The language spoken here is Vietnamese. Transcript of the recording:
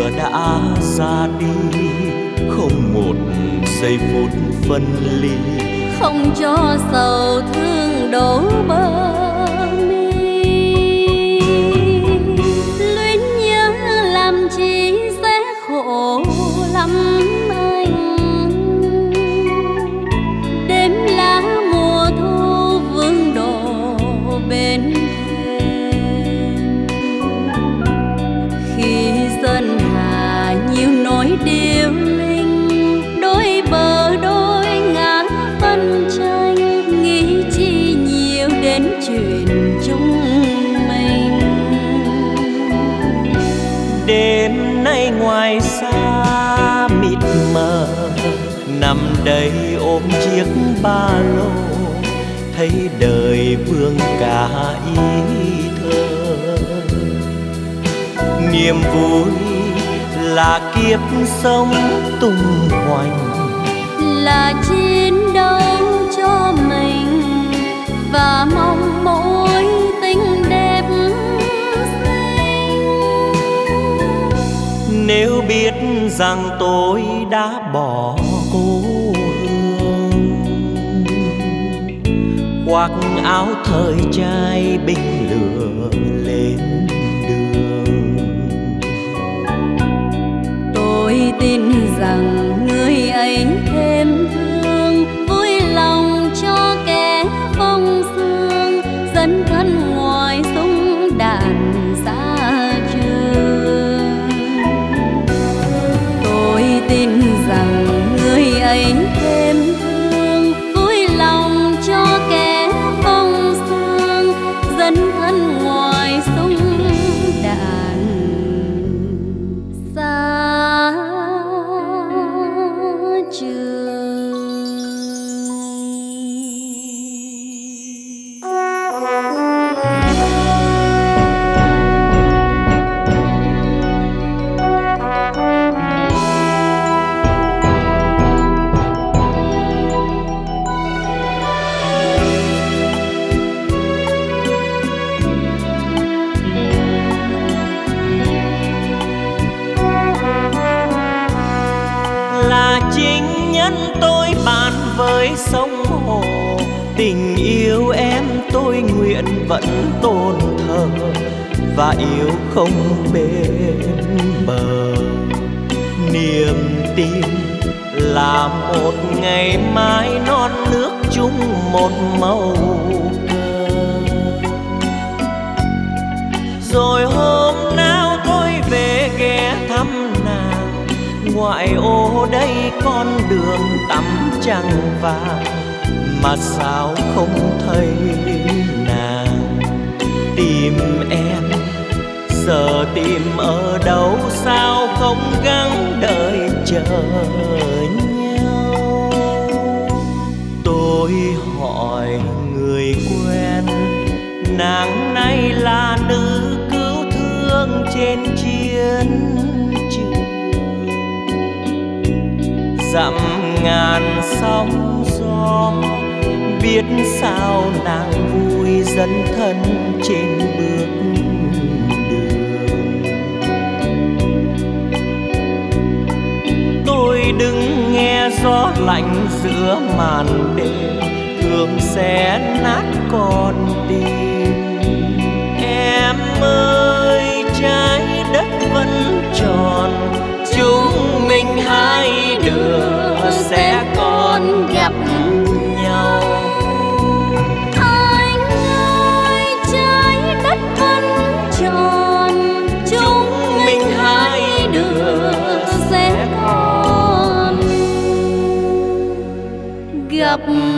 giờ đã ra đi, không một giây phút phân ly, không cho sầu thương đổ bờ mi. Luyến nhớ làm chi sẽ khổ lắm anh. Đêm lá mùa thu vương đổ bên thềm, khi sơn hà nhiều nỗi điêu linh, đôi bờ đôi ngã phân tranh, nghĩ chi nhiều đến chuyện chúng mình. Đêm nay ngoài xa mịt mờ, nằm đây ôm chiếc ba lô, thấy đời vương cả ý thơ. Niềm vui là kiếp sống tung hoành, là chiến đấu cho mình và mong mối tình đẹp xinh. nếu biết rằng tôi đã bỏ cô hương, khoác áo thời trai binh lửa lên đường. Tôi tin rằng người ấy thêm thương, vui lòng cho kẻ phong sương, dẫn thân ngoài súng đạn xa trường. Tôi tin rằng người ấy thêm thương, vui lòng cho kẻ phong sương, dẫn thân ngoài súng đạn xa trường. Là chính nhân tôi bàn với sông hồ, tình yêu em tôi nguyện vẫn tôn thờ, và yêu không bên bờ. Niềm tin là một ngày mai non nước chung một màu cờ. Rồi hôm nào tôi về ghé thăm nàng, ngoại ô đây con đường tắm trăng vàng, mà sao không thấy nàng. Tìm em giờ tìm ở đâu, sao không gắng đợi chờ nhau. Tôi hỏi người quen, nàng nay là nữ cứu thương trên chiến trường. Dặm ngàn sóng gió, biết sao nàng vui dẫn thân trên bước đường. Tôi đứng nghe gió lạnh giữa màn đêm, thương sẽ nát con tim. Em ơi trái đất vẫn tròn, chúng mình hai đứa sẽ còn gặp nhau. Anh ơi trái đất vẫn tròn, chúng mình hai đứa sẽ còn gặp